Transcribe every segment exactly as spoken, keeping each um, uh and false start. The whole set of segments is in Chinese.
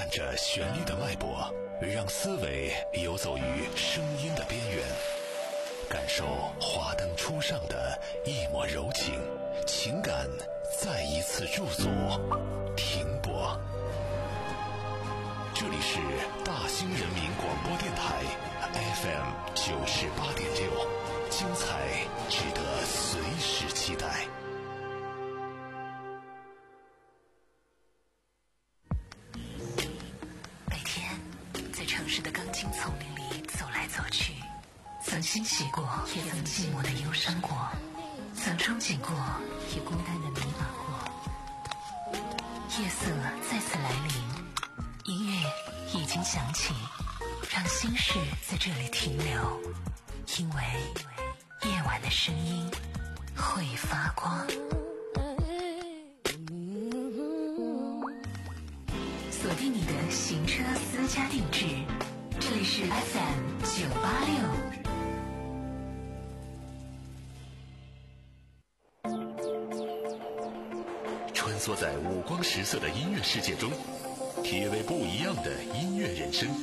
伴着旋律的脉搏，让思维游走于声音的边缘，感受华灯初上的一抹柔情，情感再一次驻足停泊。这里是大兴人民广播电台 F M 九十八点六，精彩值得随时期待。 每天在城市的钢筋丛林里走来走去，曾欣喜过，也曾寂寞的忧伤过，曾憧憬过，也孤单的迷茫过。夜色再次来临，音乐已经响起，让心事在这里停留，因为夜晚的声音会发光。锁定你的行车私家定制，这里是 F M 九八六。 穿梭在五光十色的音乐世界中，体味不一样的音乐人生。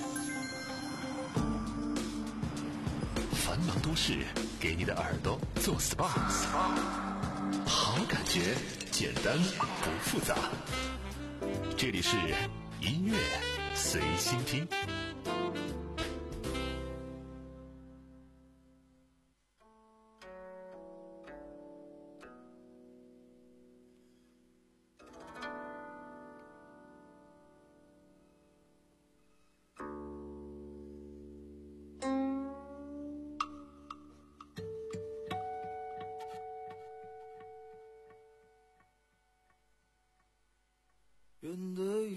繁忙都市给你的耳朵做 S P A， 好感觉简单不复杂。这里是音乐随心听。 云对雨，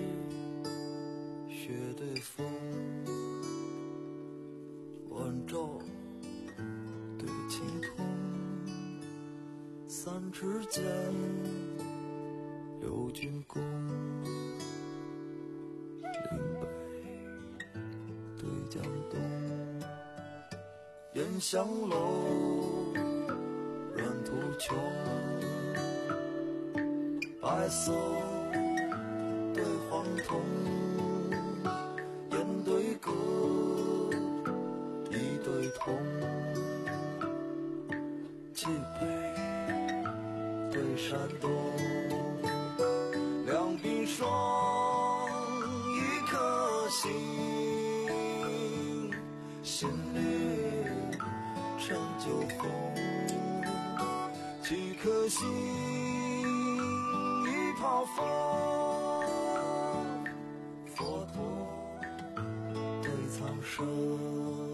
雪对风，晚照对晴空，三尺剑，六钧弓，岭北对江东，烟香楼，软土穷，白色对黄铜，烟对歌，一对铜，冀北对山东，两鬓霜，一颗心，心里陈酒红，几颗心，一泡风。佛陀对苍生，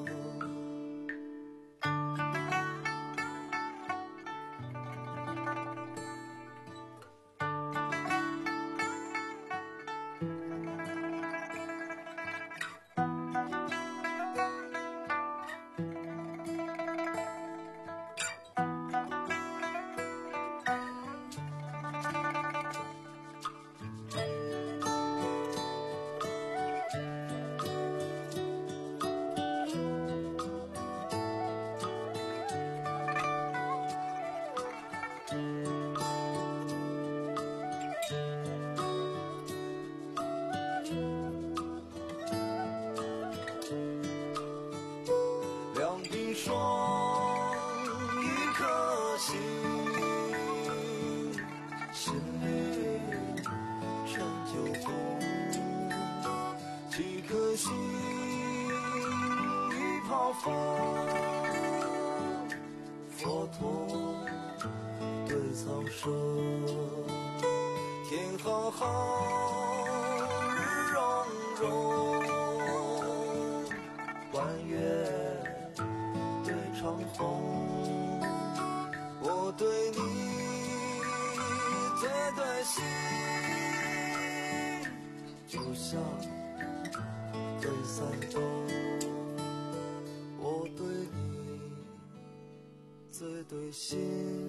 两鬓霜，一颗心，心里陈酒红，几颗心，一泡风。佛陀对苍生，天浩浩，日融融，弯月对长虹，我对你最对心，就像对三冬，我对你最对心，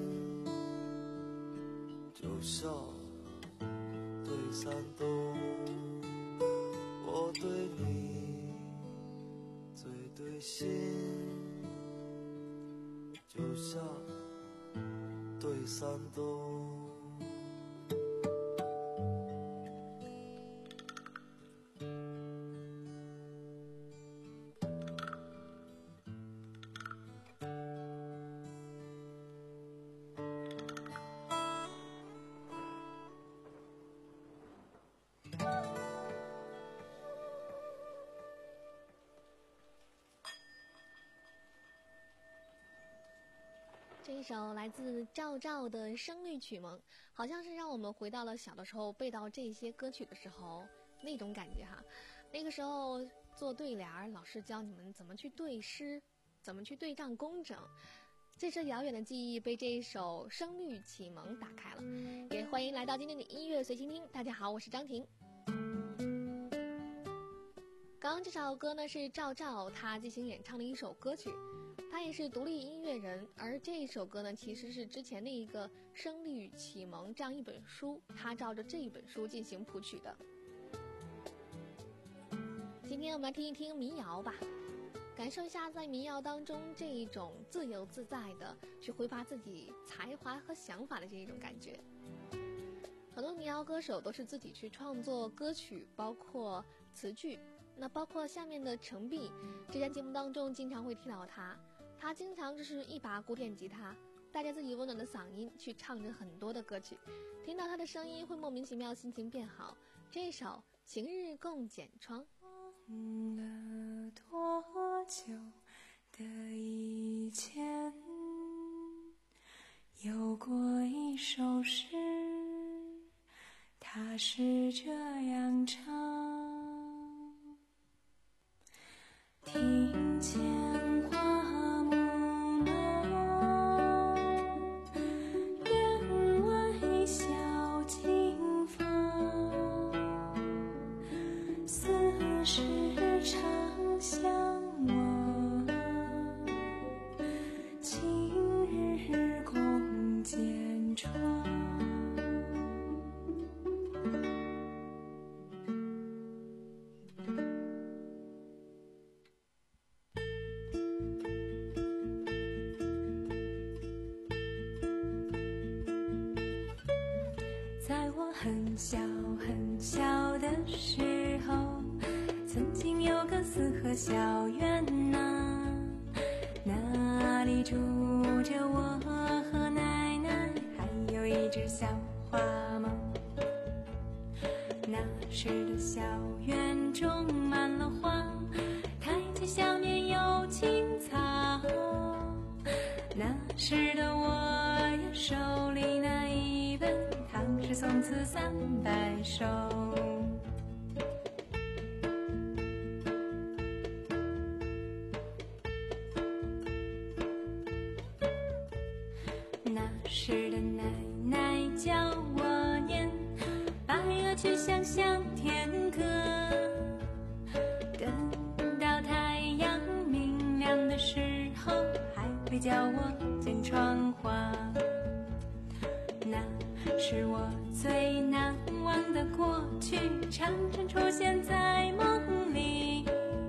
就像对三冬，我对你最对心，就像对山东。 一首来自赵照的《声律启蒙》，好像是让我们回到了小的时候背到这些歌曲的时候那种感觉哈。那个时候做对联，老师教你们怎么去对诗，怎么去对仗工整。这些遥远的记忆被这一首《声律启蒙》打开了。也欢迎来到今天的音乐随心听。大家好，我是张婷。刚刚这首歌呢是赵照他即兴演唱的一首歌曲，他也是独立音乐人，而这一首歌呢其实是之前的一个《声律启蒙》这样一本书，他照着这一本书进行谱曲的。今天我们来听一听民谣吧，感受一下在民谣当中这一种自由自在的去挥发自己才华和想法的这一种感觉。很多民谣歌手都是自己去创作歌曲，包括词句，那包括下面的程璧，之前节目当中经常会听到他，他经常就是一把古典吉他，带着自己温暖的嗓音去唱着很多的歌曲，听到他的声音会莫名其妙心情变好。这首《晴日共剪窗》。 忘了多久的以前，有过一首诗，它是这样唱：庭前花木浓，院外小径芳，似是长相望，晴日共剪窗。在我很小很小的时候，曾经有个四合小院呐，那里住着我和奶奶，还有一只小花猫。那时的小院种满了花，台阶下面有青草。那时的我呀，手里拿一本《唐诗宋词三百首》。那时的奶奶教我念白鹅曲项向天歌，等到太阳明亮的时候，还会教我剪窗花。那是我最难忘的过去，常常出现在梦里。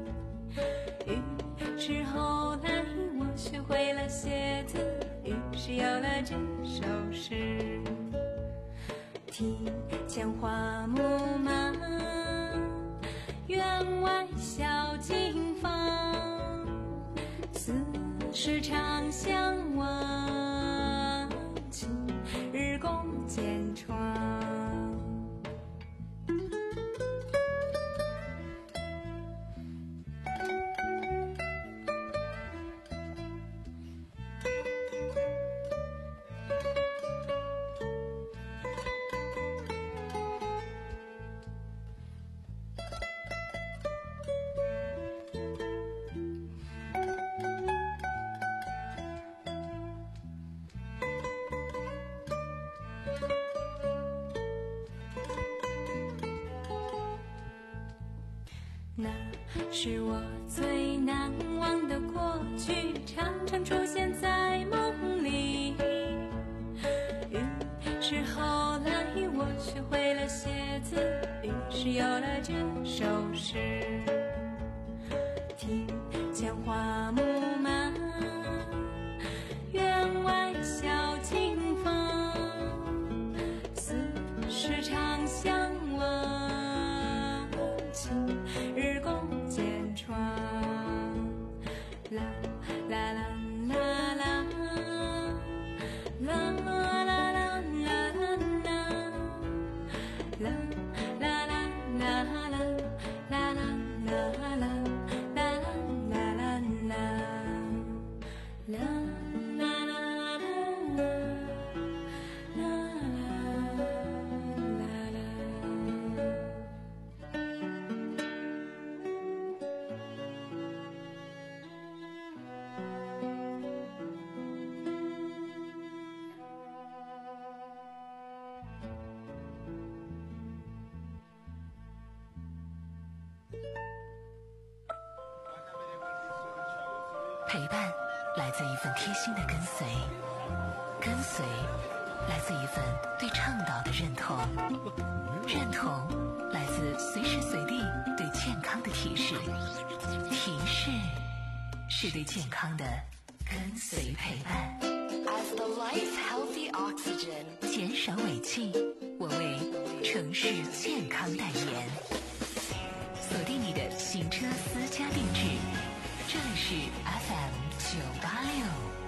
于是后来我学会了写字，于是有了这首诗：庭前花木满，院外小径芳，似是长相望，晴日共剪窗。那是我最难忘的过去，常常出现在梦里。于是后来我学会了写字，于是有了这首诗：庭前花木满，院外小径芳，似是长相望，晴日共剪窗。啦啦啦啦啦，啦啦啦啦啦啦，啦啦啦啦啦啦啦啦。 陪伴来自一份贴心的跟随，跟随来自一份对倡导的认同，认同来自随时随地对健康的提示，提示是对健康的跟随陪伴。 As the life healthy oxygen， 减少尾气，我为城市健康代言。锁定你的行车私家定制，这里是 F M 九八六。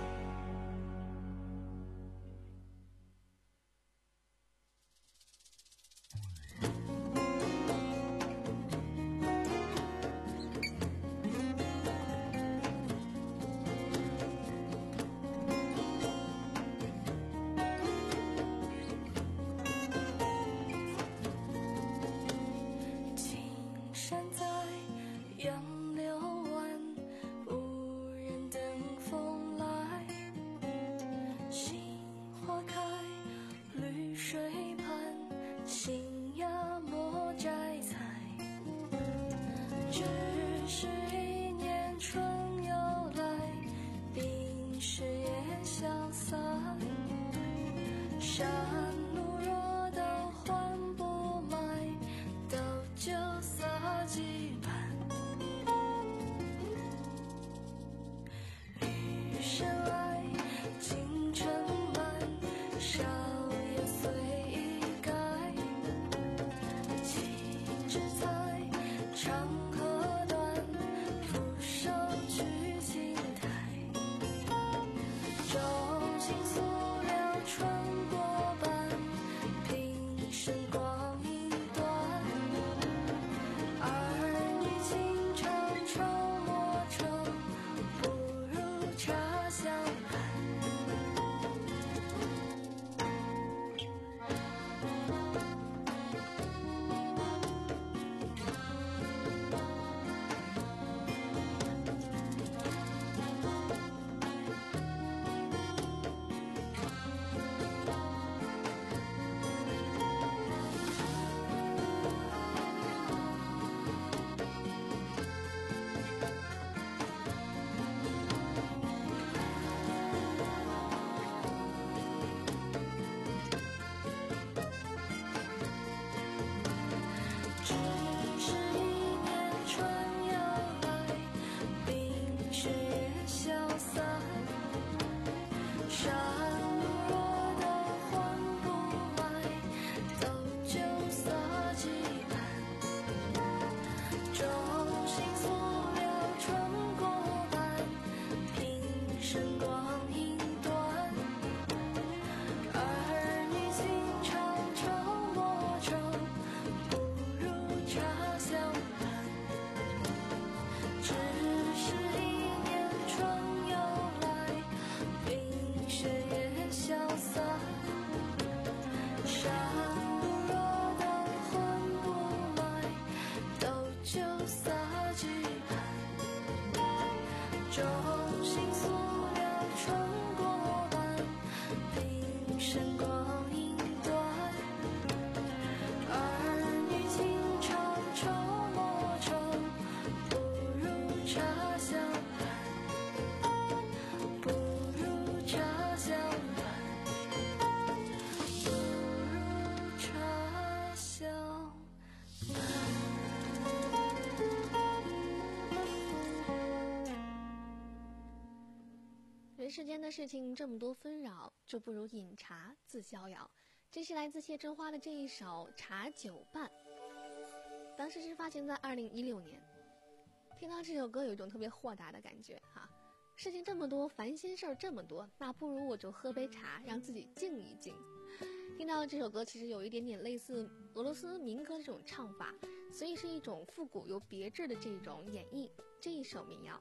世间的事情这么多纷扰，就不如饮茶自逍遥。这是来自谢春花的这一首《茶酒伴》，当时是发行在二零一六年。听到这首歌有一种特别豁达的感觉哈、啊，事情这么多，烦心事儿这么多，那不如我就喝杯茶，让自己静一静。听到这首歌其实有一点点类似俄罗斯民歌这种唱法，所以是一种复古又别致的这种演绎。这一首民谣。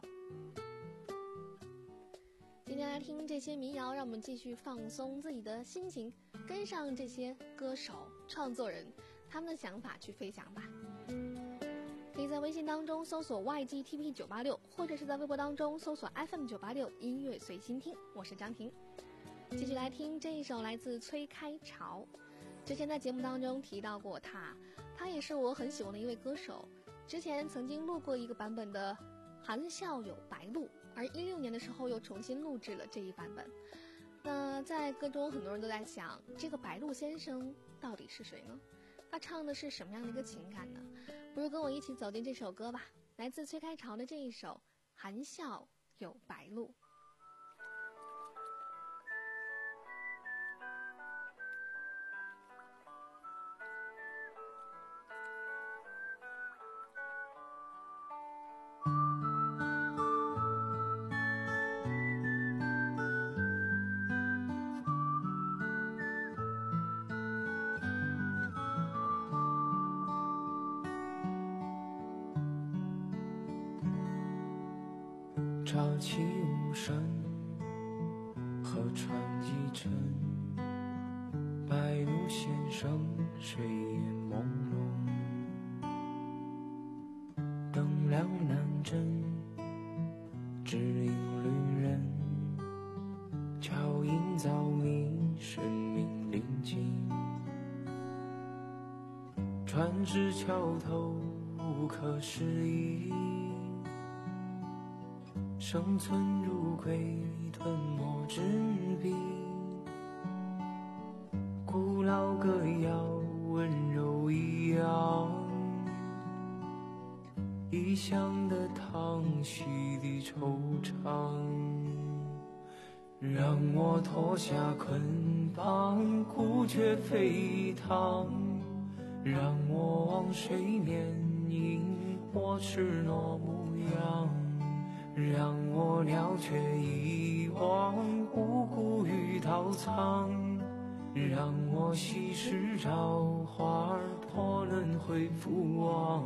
今天来听这些民谣，让我们继续放松自己的心情，跟上这些歌手、创作人他们的想法去飞翔吧。可以在微信当中搜索 Y G T P 九八六，或者是在微博当中搜索 F M 九八六音乐随心听。我是张婷，继续来听这一首来自崔开潮。之前在节目当中提到过他，他也是我很喜欢的一位歌手。之前曾经录过一个版本的《含笑有白鹭》， 而一六年的时候又重新录制了这一版本。那在歌中很多人都在想，这个白鹿先生到底是谁呢？他唱的是什么样的一个情感呢？不如跟我一起走进这首歌吧，来自崔开潮的这一首《含笑有白鹿》。 乍起无声，河船一沉，白鹿先生睡眼朦胧，灯亮南针，只引旅人，脚印早迷，生命临近，船至桥头无可思议，生存如鬼，吞没纸笔，古老歌谣温柔一样，异乡的叹息的惆怅，让我脱下捆绑，哭却沸腾，让我往水面迎我赤裸模样，让我了却遗忘无辜与刀藏，让我稀释朝花破轮回复往。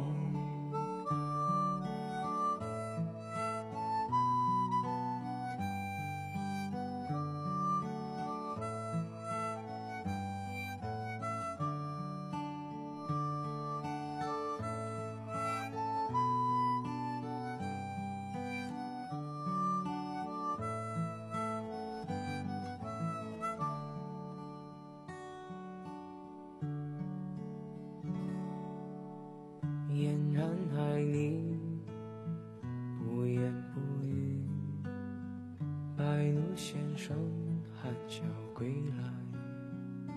俨然爱你，不言不语，白鹿先生含笑归来，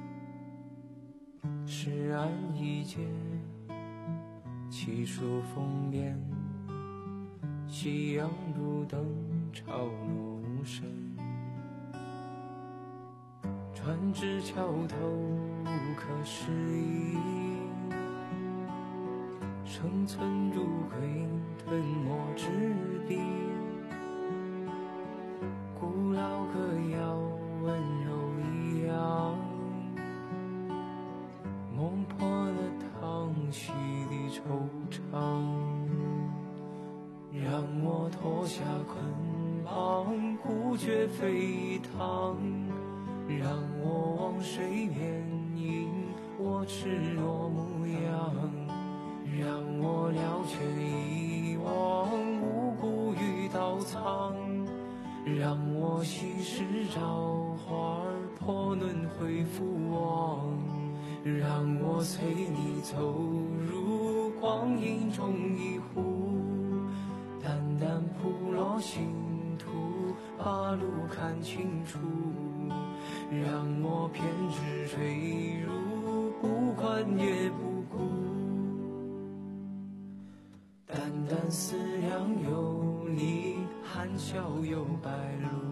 诗案一节，七树风边，夕阳路灯潮落无声，船至桥头无可思议，生存如鬼，吞没纸笔，古老歌谣温柔一样，梦破了叹息的惆怅，让我脱下捆绑，哭却沸腾，让我往水面迎我赤裸模样，让我了却遗忘无辜与刀藏，让我稀释朝花破轮回复往，让我随你走入光阴中一壶，淡淡铺落星途，把路看清楚，让我偏执坠入，不管也不顾，淡淡思量有你，含笑有白鹿。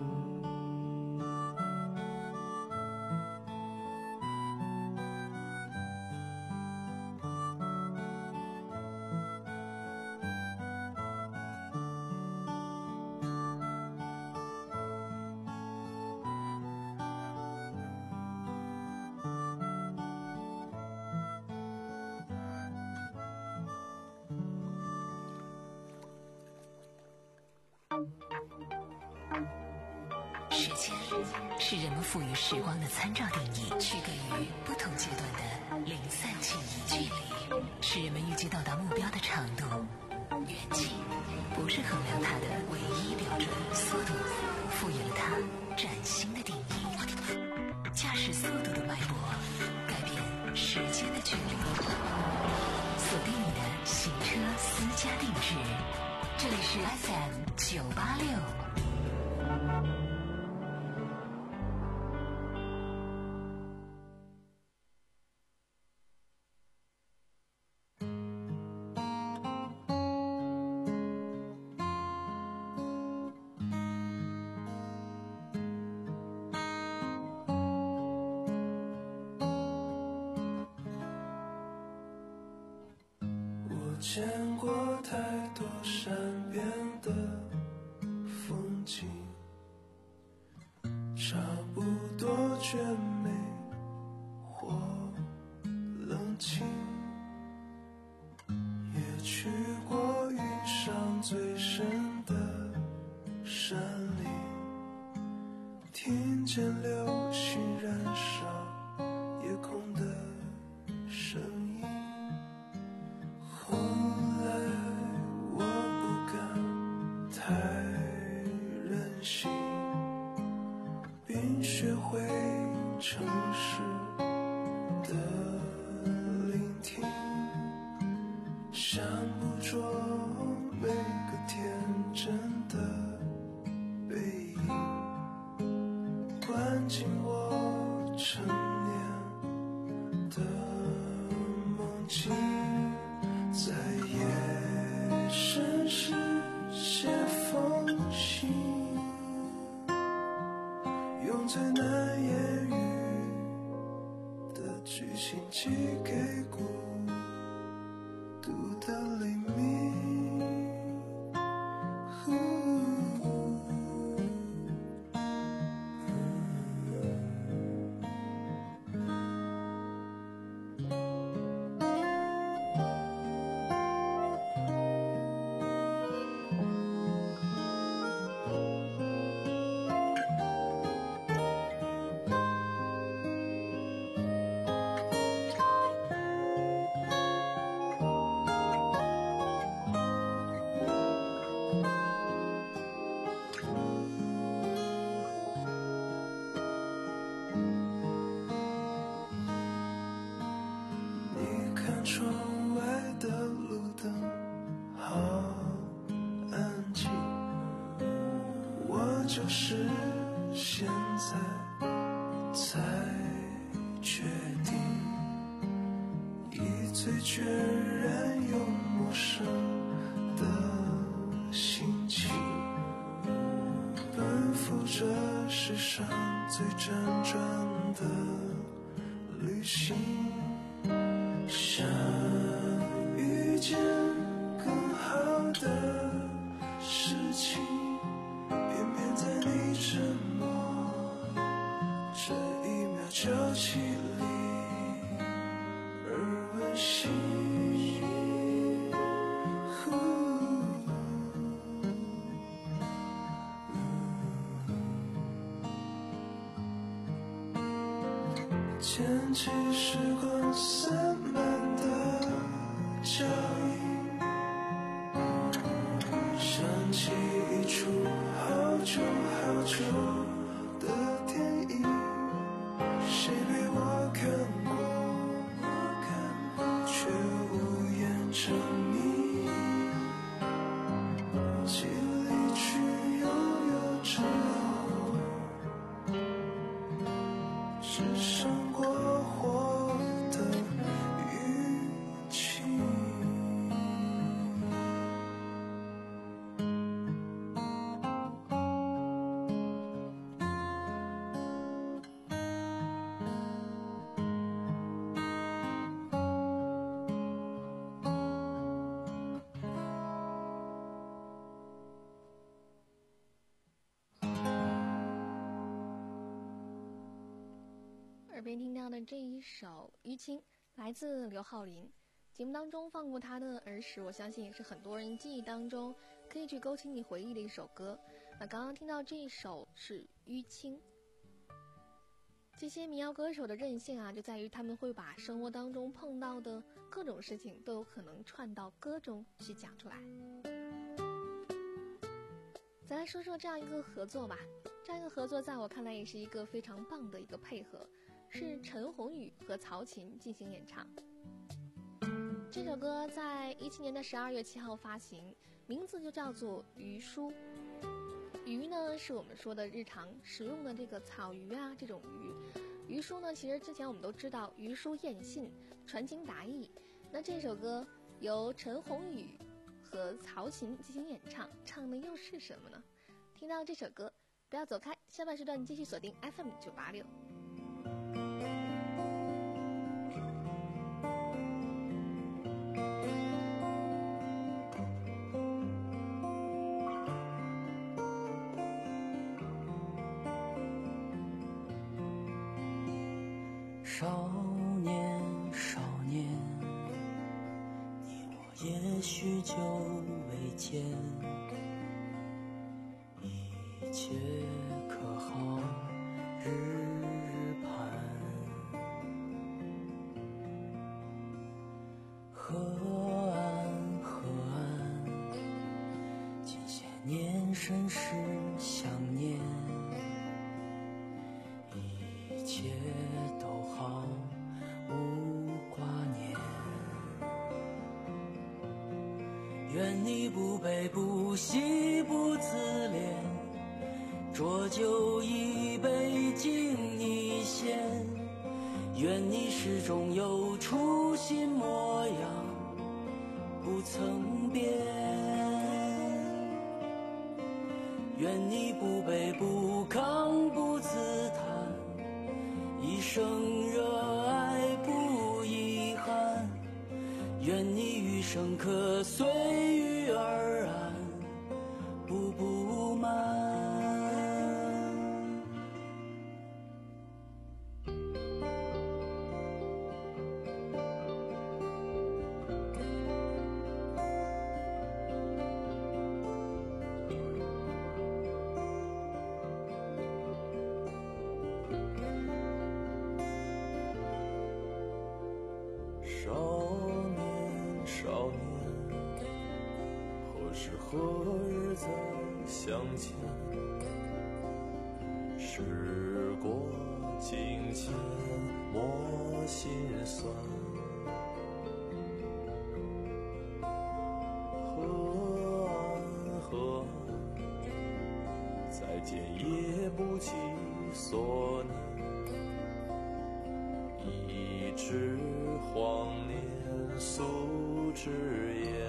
时间是人们赋予时光的参照定义，区隔于不同阶段的零散记忆。距离是人们预计到达目标的长度，远近不是衡量它的唯一标准。速度赋予了它崭新的定义，驾驶速度的脉搏改变时间的距离。锁定你的行车私家定制，这这里是 F M 九八六。 见过太多善变的风景，差不多绝美或冷清，也去过云上最深的山里，听见流星燃烧夜空的声音。后来我不敢太任性，并学会诚实的聆听，想捕捉每个天真的背影，关进我成年的梦境，在夜深时写封信，用最难言喻的句型寄给孤独的黎明。窗外的路灯好安静，我就是现在才决定，以最决然又陌生的心情，奔赴这世上最辗转的旅行，想遇见更好的事情，偏偏在你沉默这一秒交集里而温馨。牵起时光散漫的脚印，想起一出好久好久的电影，谁陪我看过，却无言成谜，记离去悠悠之后，只剩过火的语气。 耳边听到的这一首《淤青》来自刘浩霖，节目当中放过他的儿时，我相信也是很多人记忆当中可以去勾起你回忆的一首歌。那刚刚听到这一首是《淤青》。这些民谣歌手的韧性啊，就在于他们会把生活当中碰到的各种事情都有可能串到歌中去讲出来。咱来说说这样一个合作吧，这样一个合作在我看来也是一个非常棒的一个配合，是陈鸿宇和曹琴进行演唱。这首歌在一七年的十二月七号发行， 名字就叫做鱼酥。鱼呢是我们说的日常食用的这个草鱼啊，这种鱼。鱼酥呢，其实之前我们都知道鱼酥燕信，传情达意。那这首歌由陈鸿宇和曹琴进行演唱，唱的又是什么呢？听到这首歌不要走开，下半时段继续锁定 F M 九八六。 少年少年，你我也许久未见，一切可好日盼。河岸河岸，近些年甚是想念，一切都好无挂念。愿你不悲不喜不自怜，浊酒一杯敬你先。愿你始终有初心模样，不曾变。愿你不卑不亢不自叹，一生热爱不遗憾。愿你余生可随遇而安，不不满。少年少年，何时何日再相见？时过境迁莫心酸。河岸河岸，再见也不及所念。一纸荒年素之言，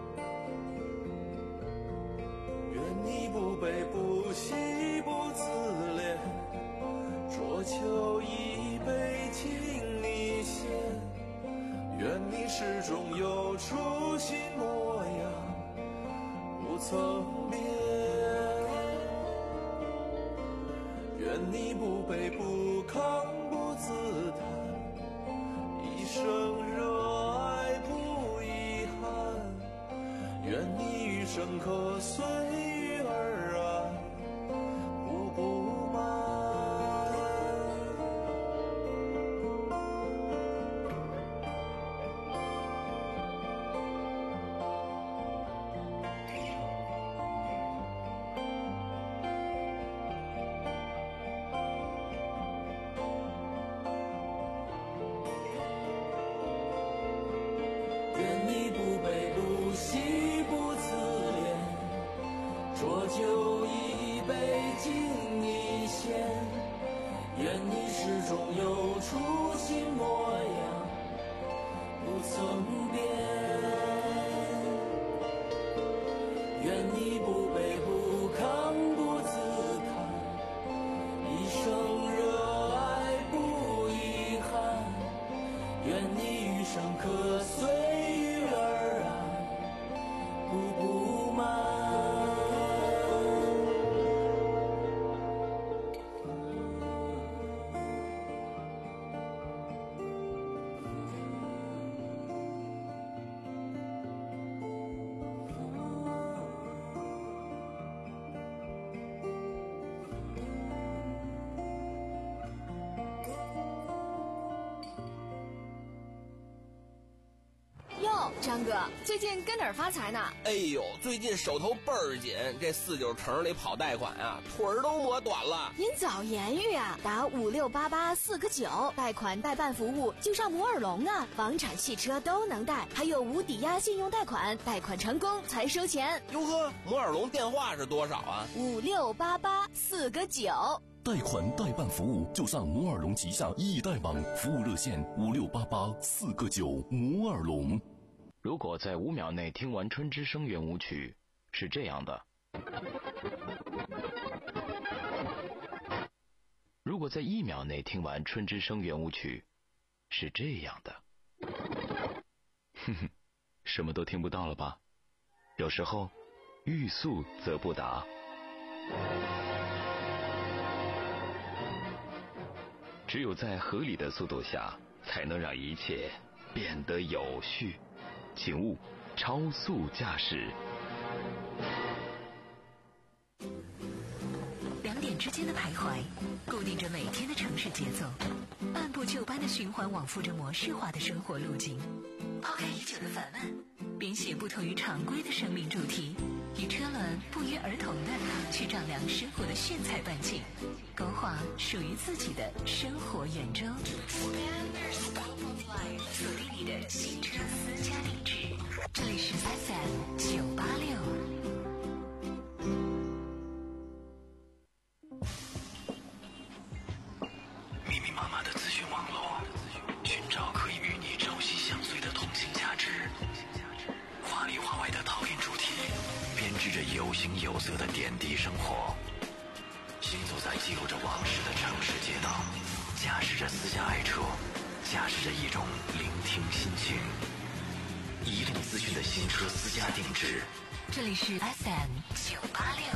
愿你不悲不喜不自怜，浊酒一杯敬你先。愿你始终有初心模样，不曾变。愿你不卑不亢不自叹，一生热爱不遗憾。愿你余生可随遇而安，不不满。愿你不卑不喜不自怜，浊酒一杯敬你先。愿你始终有初心模样，不曾变。愿你不卑不亢不自叹，一生热爱不遗憾。愿你余生可随遇而安，不不满。 哟， 张哥，最近跟哪儿发财呢？ 哎呦，最近手头倍儿紧，这四九城里跑贷款啊，腿儿都磨短了。 您早言语啊，打五六八八四个九，贷款代办服务就上摩尔龙啊，房产、汽车都能贷，还有无抵押信用贷款，贷款成功才收钱。 哟呵，摩尔龙电话是多少啊？ 五六八八四个九。 贷款代办服务就上摩尔龙旗下易贷网，服务热线五六八八四个九。摩尔龙。 如果在五秒内听完春之声圆舞曲，是这样的；如果在一秒内听完春之声圆舞曲，是这样的。哼哼，什么都听不到了吧？有时候，欲速则不达。只有在合理的速度下，才能让一切变得有序。请勿超速驾驶。 两点之间的徘徊，固定着每天的城市节奏，按部就班的循环往复着模式化的生活路径。抛开已久的烦闷，编写不同于常规的生命主题，与车轮不约而同的去丈量生活的炫彩半径，勾画属于自己的生活圆周。锁定你的新车私家定制，这里是 F M 九八六。 密密麻麻的资讯网络，寻找可以与你朝夕相随的同性价值。华里华外的陶冶主题，编织着有形有色的点滴生活。行走在记录着往事的城市街道，驾驶着私家爱车，驾驶着一种聆听心情。移动资讯的新车私家定制， 这里是 F M 九八六。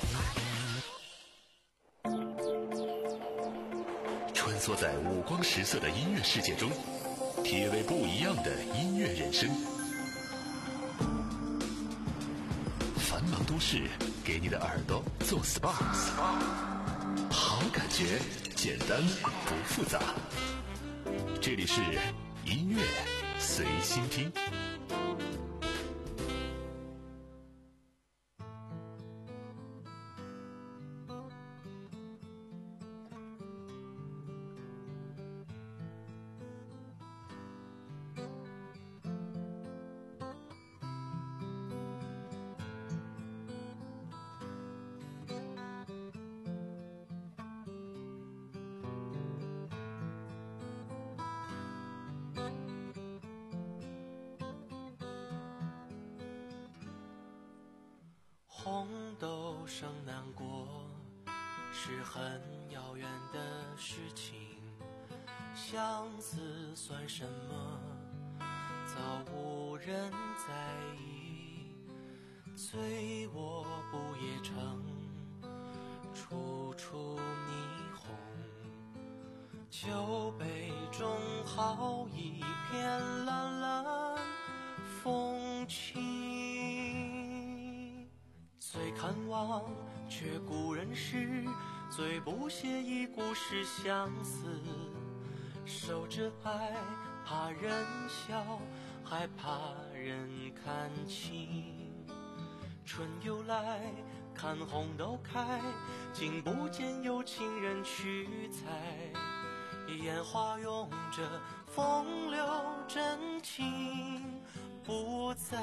穿梭在五光十色的音乐世界中，体味不一样的音乐人生。繁忙都市给你的耳朵做 S P A， 好感觉简单不复杂。这里是音乐随心听。 红豆生南国是很遥远的事情，相思算什么？早无人在意。醉卧不夜城，处处霓虹。酒杯中好一片蓝蓝风轻。最看望却故人诗，最不屑一顾是相思。守着爱怕人笑，害怕人看清。春又来看红豆开，竟不见有情人去采。烟花拥着风流真情不在。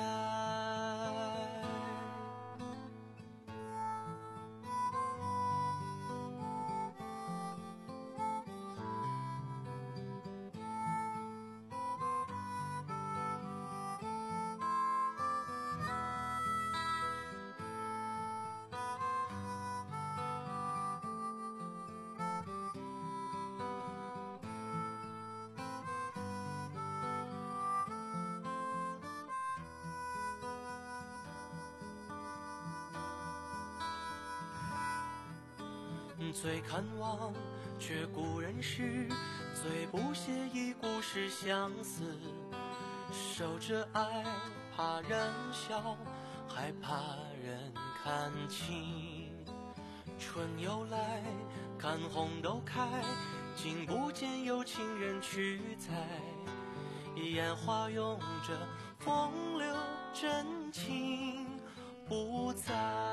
最看望却故人诗，最不屑一顾是相思。守着爱怕人笑，害怕人看清。春又来看红豆开，竟不见有情人去采。烟花拥着风流真情不在，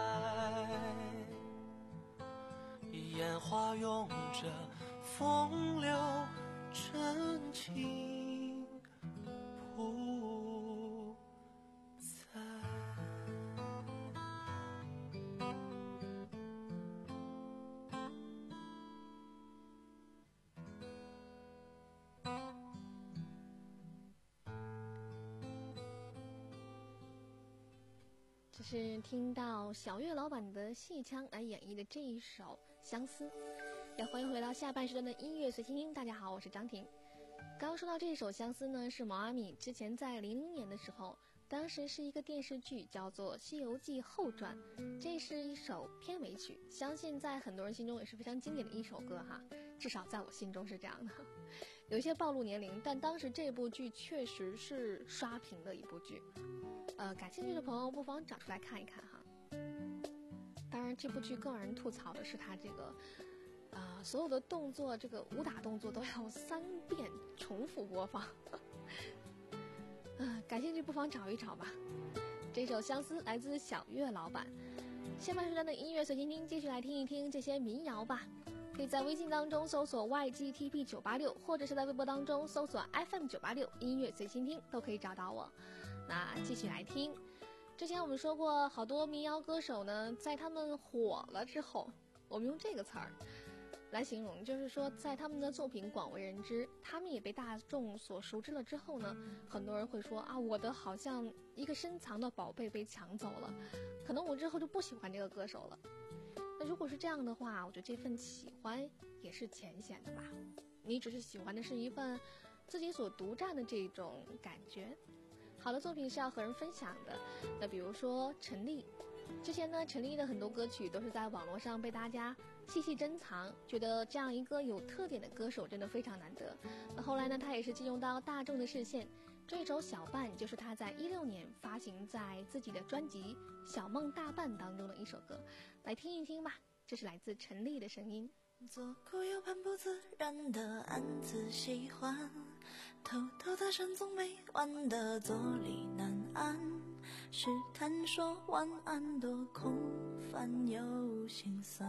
烟花拥着风流真情不在。 这是听到小岳老板的戏腔来演绎的这一首《相思》。也欢迎回到下半时段的音乐随心听。大家好，我是张婷。刚刚说到这首《相思》呢，是毛阿敏之前在零零年的时候，当时是一个电视剧叫做《西游记后传》，这是一首片尾曲，相信在很多人心中也是非常经典的一首歌哈，至少在我心中是这样的。有些暴露年龄，但当时这部剧确实是刷屏的一部剧。呃，感兴趣的朋友不妨找出来看一看哈。当然，这部剧更让人吐槽的是它这个，呃，所有的动作，这个武打动作都要三遍重复播放。呃，感兴趣不妨找一找吧。这首《相思》来自小岳老板。下半时段的音乐随心听，继续来听一听这些民谣吧。可以在微信当中搜索 Y G T P 九八六，或者是在微博当中搜索 F M 九八六音乐随心听，都可以找到我。那继续来听。之前我们说过，好多民谣歌手呢，在他们火了之后，我们用这个词儿来形容，就是说在他们的作品广为人知，他们也被大众所熟知了之后呢，很多人会说啊，我的好像一个深藏的宝贝被抢走了，可能我之后就不喜欢这个歌手了。那如果是这样的话，我觉得这份喜欢也是浅显的吧，你只是喜欢的是一份自己所独占的这种感觉。好的作品是要和人分享的。那比如说陈粒，之前呢陈粒的很多歌曲都是在网络上被大家细细珍藏，觉得这样一个有特点的歌手真的非常难得。那后来呢，他也是进入到大众的视线，这首小半就是他在一六年发行在自己的专辑《小梦大半》当中的一首歌，来听一听吧。这是来自陈粒的声音。 左顾右盼不自然的暗自喜欢，偷偷的深总没完的坐立难安，试探说晚安多空泛又心酸，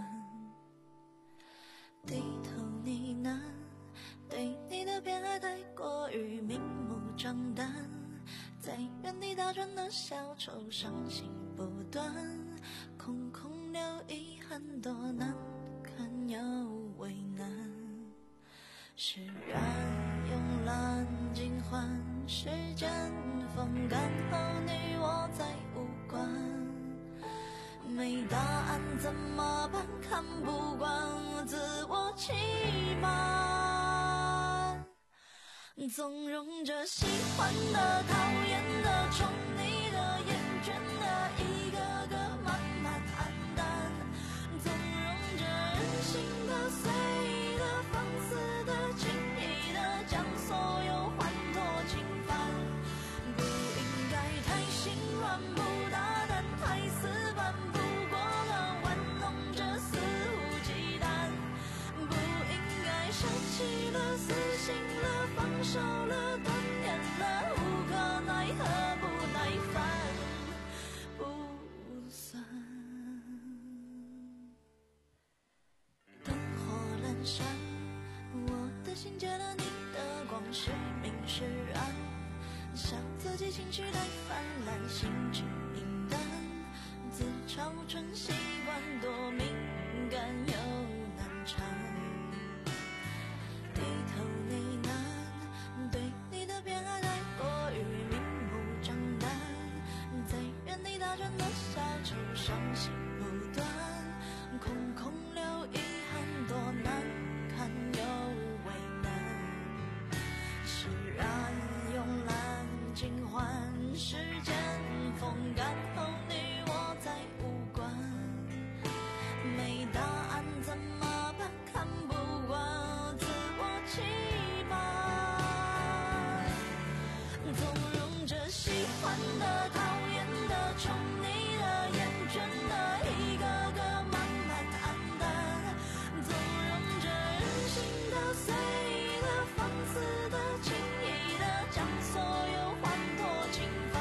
低头呢喃，对你的偏爱太过于明目张胆，在原地打转的小丑伤心不断，空空留遗憾多难看又为难，释然慵懒尽欢，时间风干后你我再无关，没答案怎么办？看不惯自我欺瞒，纵容着喜欢的、讨厌的、宠你的、厌倦的，一个个慢慢黯淡，纵容着任性的、随意的、放肆的、轻易的，将所有欢脱侵犯，不应该太心软，不大胆，太死板，不过了玩弄着肆无忌惮，不应该舍弃了、死心了、放手了、断念了，无可奈何，不耐烦，不算。灯火阑珊，我的心借了你的光，是明是暗，笑自己情绪太泛滥，心智平淡，自嘲成习惯，多敏感又难缠，低头呢喃，对你的偏爱太过于明目张胆，在原地打转的小丑伤心不断，空空留遗憾多难看又为难，释然慵懒尽欢，时间风干后你我再无关，没答案怎么办？看不惯自我欺瞒，纵容着喜欢的、讨厌的、宠你的、厌倦的，一个个慢慢黯淡，纵容着任性的、随意的、放肆的、轻易的，将所有欢脱侵犯，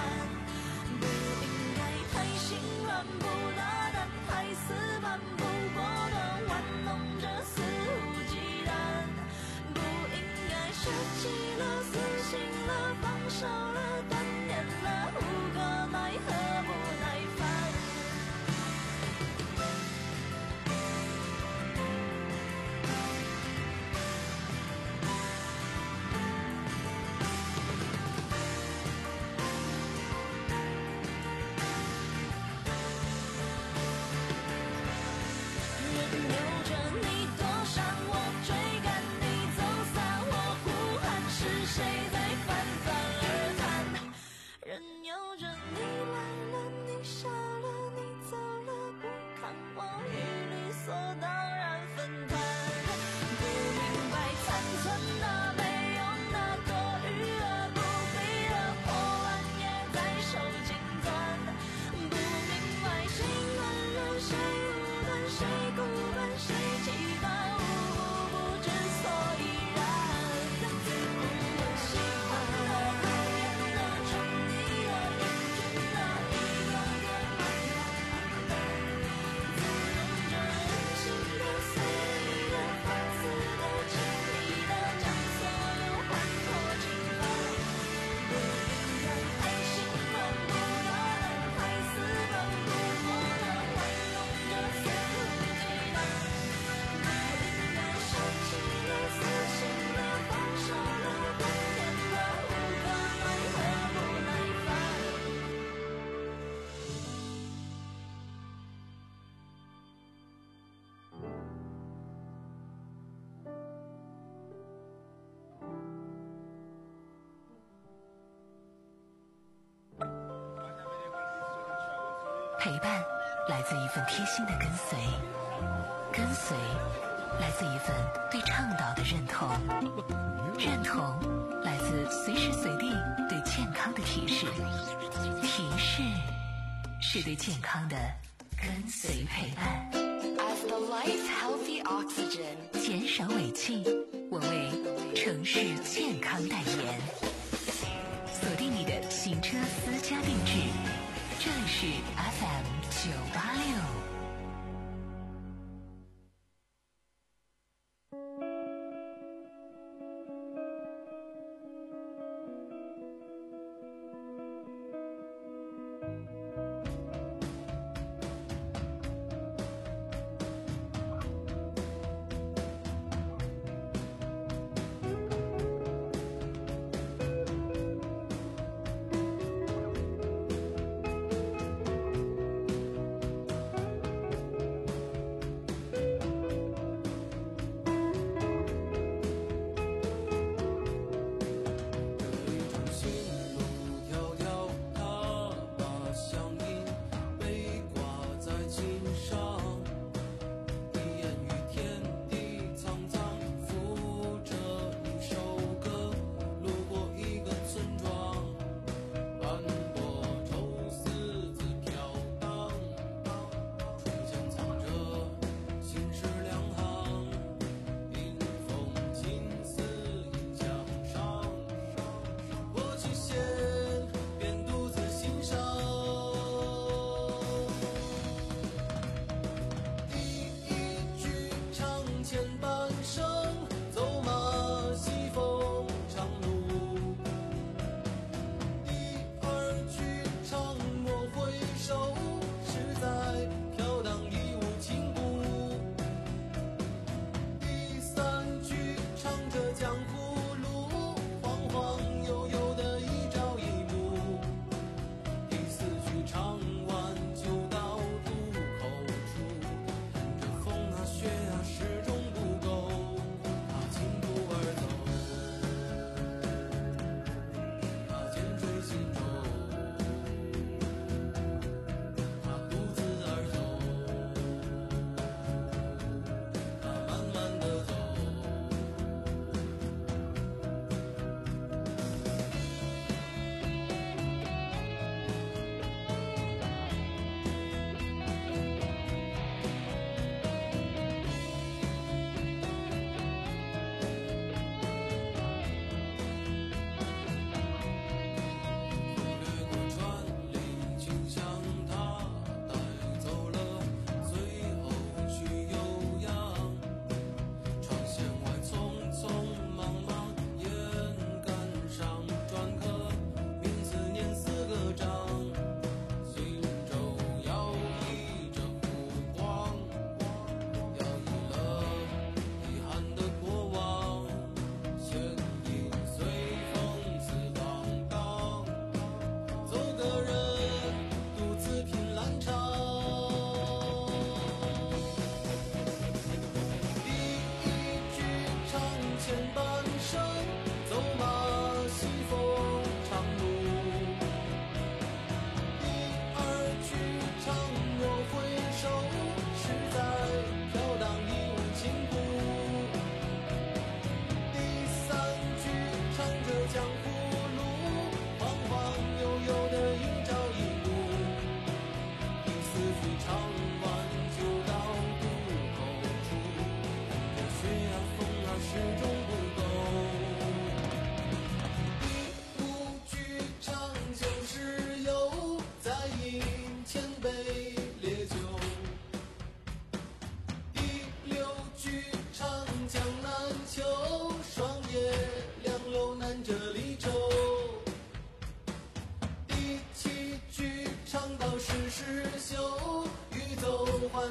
谁在泛泛而谈？任由着你来了，你笑了，你走了，不看我与理所当然分摊。不明白残存的没用的多余的不必的破烂也在手紧攥。不明白谁温柔谁无端，谁孤单谁极端，无不知所以然。我喜欢的讨厌的宠你的厌倦的一个个慢慢暗淡，纵容着任性的随意的放肆的轻易的将所有换作侵犯。不应该太兴奋，不可能太私奔，不可能玩弄着肆无忌惮。不应该伤心的撕心的放手的冬天的无可奈何不耐烦。 陪伴来自一份贴心的跟随，跟随来自一份对倡导的认同，认同来自随时随地对健康的提示，提示是对健康的跟随陪伴。 As the life's healthy oxygen， 减少尾气，我为城市健康代言。锁定你的行车私家定制，这里是 F M 九八六。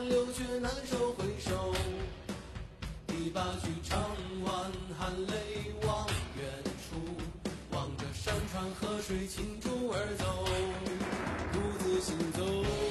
长流却难收回首。第八句唱完，含泪望远处，望着山川河水倾注而走，独自行走。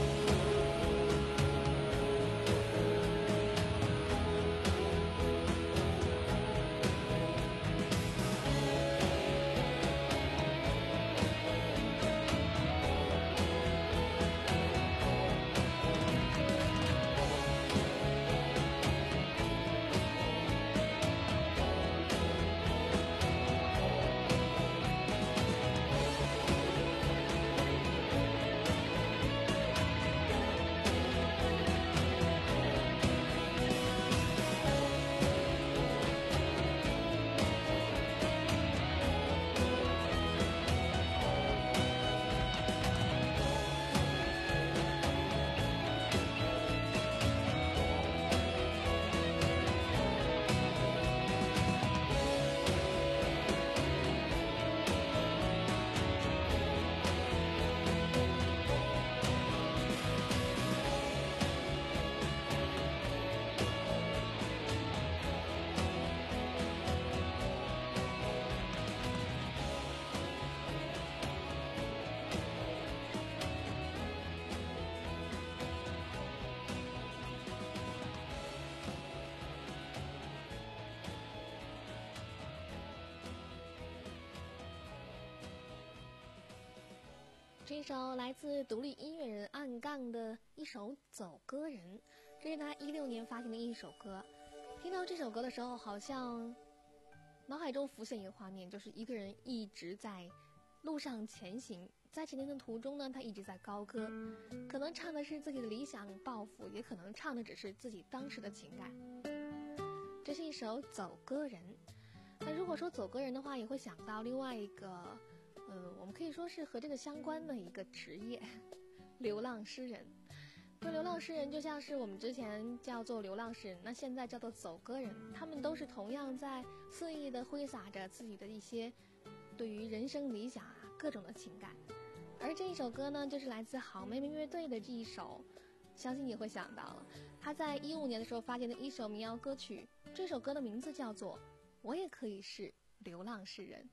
这首来自独立音乐人暗杠的一首《走歌人》，这是他一六年发行的一首歌。听到这首歌的时候，好像脑海中浮现一个画面，就是一个人一直在路上前行，在前行的途中呢，他一直在高歌，可能唱的是自己的理想抱负，也可能唱的只是自己当时的情感。这是一首《走歌人》。那如果说走歌人的话，也会想到另外一个呃，我们可以说是和这个相关的一个职业，流浪诗人。说流浪诗人就像是我们之前叫做流浪诗人，那现在叫做走歌人，他们都是同样在肆意的挥洒着自己的一些对于人生理想啊各种的情感。而这一首歌呢，就是来自好妹妹乐队的这一首，相信你会想到了，他在一五年的时候发行的一首民谣歌曲，这首歌的名字叫做《我也可以是流浪诗人》。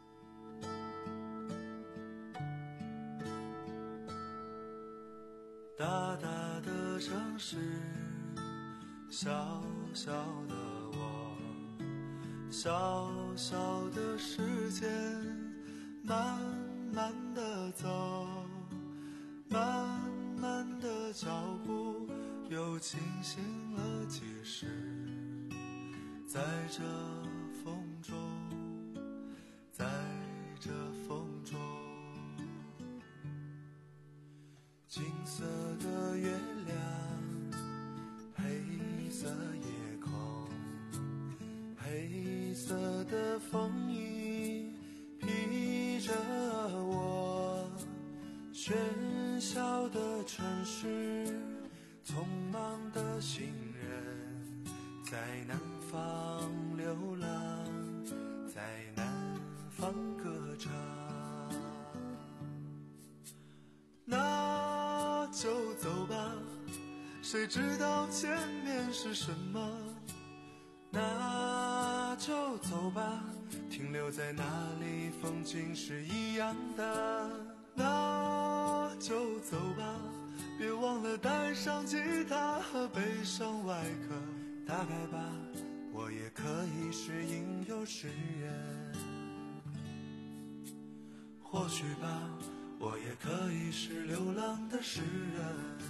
大大的城市，小小的我，小小的时间，慢慢的走，慢慢的脚步又清醒了几时，在这风中，在这风中，金色的月亮，黑色夜空，黑色的风衣披着我，喧嚣的城市，匆忙的行人，在南方流浪，在南方歌唱。那就走吧，谁知道前面是什么？那就走吧，停留在那里风景是一样的。那就走吧，别忘了带上吉他和背上外壳。大概吧，我也可以是吟游诗人，或许吧，我也可以是流浪的诗人。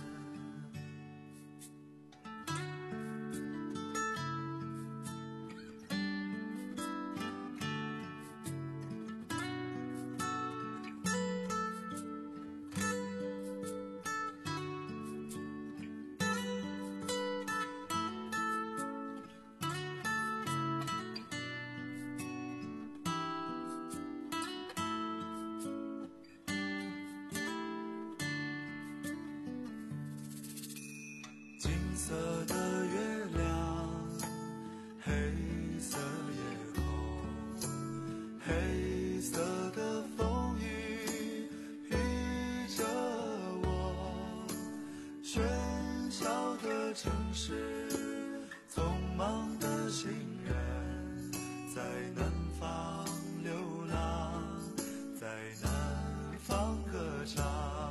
城市，匆忙的行人在南方流浪，在南方歌唱。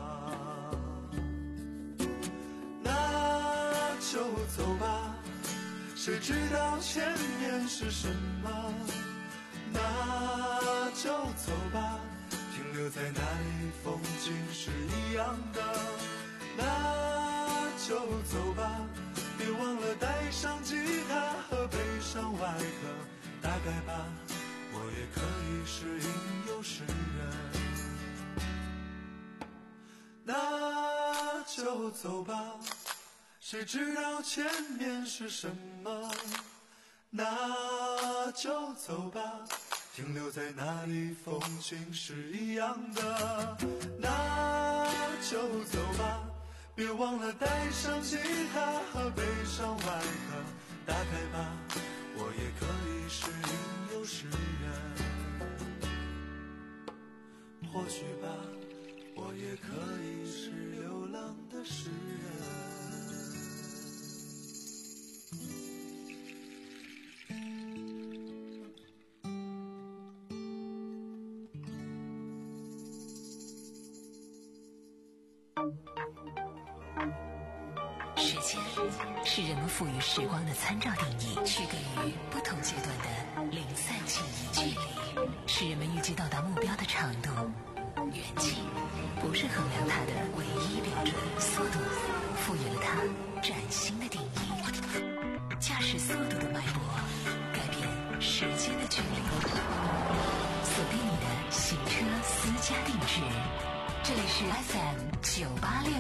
那就走吧，谁知道前面是什么？那就走吧，停留在那里风景是一样的。那就走吧，别忘了带上吉他和悲伤外壳。大概吧，我也可以是吟游诗人。那就走吧，谁知道前面是什么？那就走吧，停留在那里风景是一样的。那就走吧，别忘了带上吉他和悲伤外壳。大概吧，我也可以是吟游诗人。或许吧，我也可以是流浪的诗人。 时间是人们赋予时光的参照定义，区隔于不同阶段的零散记忆。距离是人们预计到达目标的长度，远近不是衡量它的唯一标准。速度赋予了它崭新的定义，驾驶速度的脉搏改变时间的距离。锁定你的行车私家定制，这里是 F M 九八六。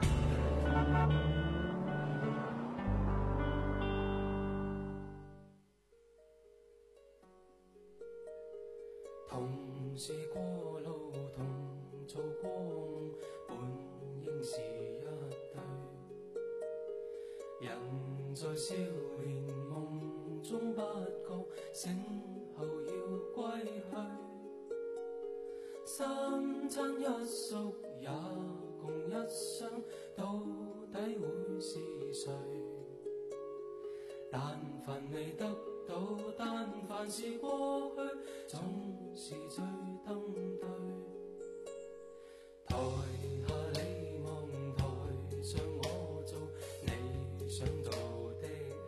同是過路，同做過夢，本應是一對。人在少年夢中不覺，醒後要歸去。三餐一宿也共一雙，到底會是誰？但凡未得到，但凡是過去，總是最登對。台下你望，台上我做你想做的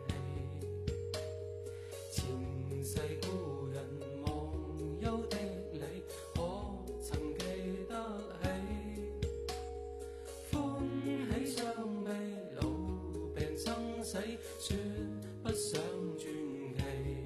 戲。前世故人忘憂的你，可曾記得起？歡喜傷悲，老病生死，說不想傳奇。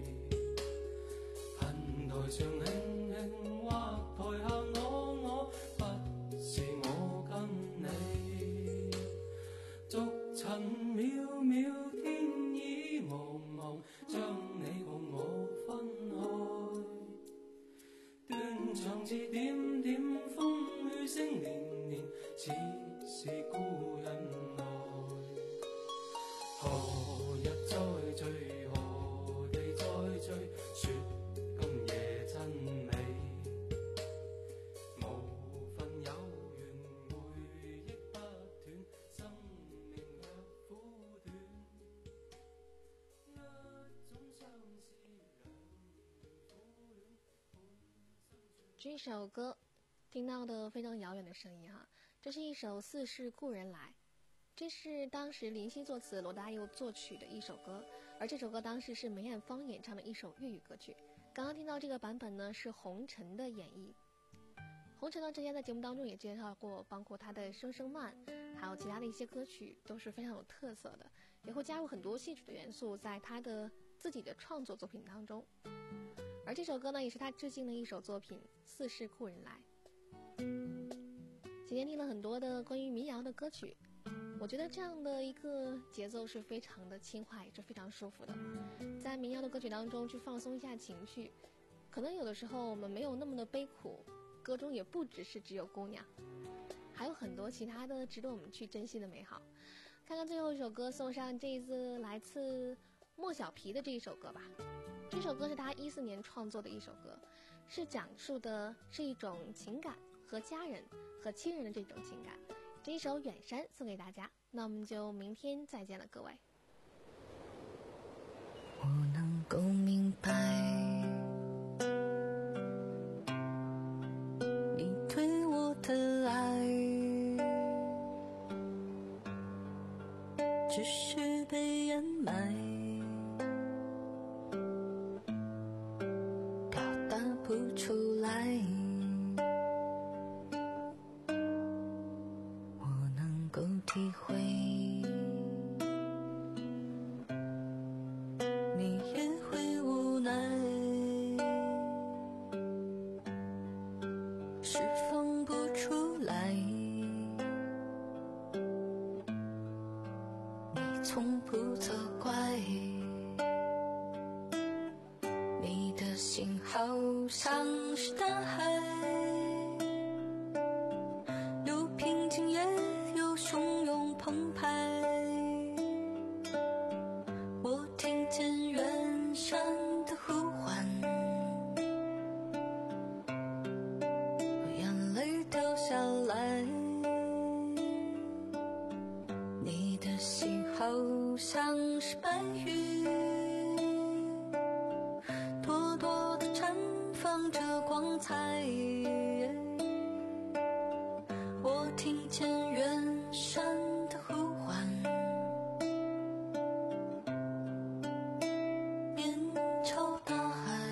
恨台上輕輕，或台下我我，不是我跟你。逐塵渺渺，天意茫茫，將你共我分開。斷腸字點點，風雨聲連連，似是故人來。何日再聚，何地再聚，說今夜真美。無份有緣，回憶不斷，生命若苦短。一種相思，兩人苦戀。 这首歌听到的非常遥远的声音哈，这是一首《似是故人来》，这是当时林夕作词，罗大佑作曲的一首歌，而这首歌当时是梅艳芳演唱的一首粤语歌曲。刚刚听到这个版本呢，是红尘的演绎。红尘呢，之前在节目当中也介绍过，包括他的《声声慢》，还有其他的一些歌曲都是非常有特色的，也会加入很多戏曲的元素在他的自己的创作作品当中。而这首歌呢，也是他致敬的一首作品《似是故人来》。今天听了很多的关于民谣的歌曲，我觉得这样的一个节奏是非常的轻快，也是非常舒服的。在民谣的歌曲当中去放松一下情绪，可能有的时候我们没有那么的悲苦，歌中也不只是只有姑娘，还有很多其他的值得我们去珍惜的美好。看看最后一首歌，送上这一次来自莫小皮的这一首歌吧。这首歌是他一四年创作的一首歌，是讲述的是一种情感和家人和亲人的这种情感。这一首《远山》送给大家。 那我们就明天再见了，各位。 我能够明白你对我的爱，只是被掩埋，表达不出来。我能够体会你也会无奈，释放不出来。你从不责怪，你的心好像是大海，有平静也有汹涌澎湃。我听见远山的呼唤，我眼泪掉下来。你的心好像是白云，朵朵地绽放着光彩。我听见远山的呼唤，面朝大海，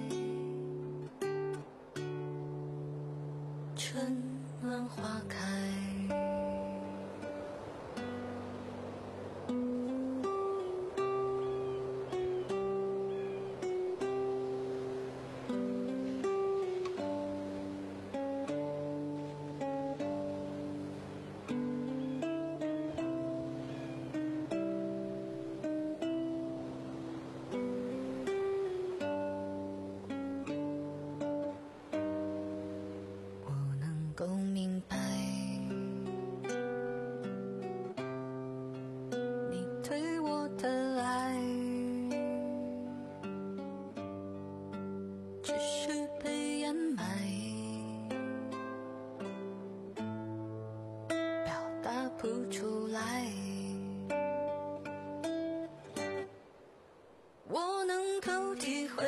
春暖花开。我能够明白你对我的爱，只是被掩埋，表达不出来。我能够体会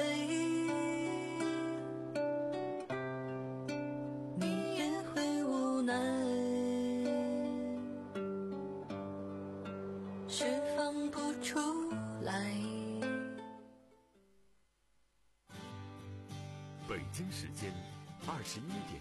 你也会无奈，释放不出来。 北京时间二十一点。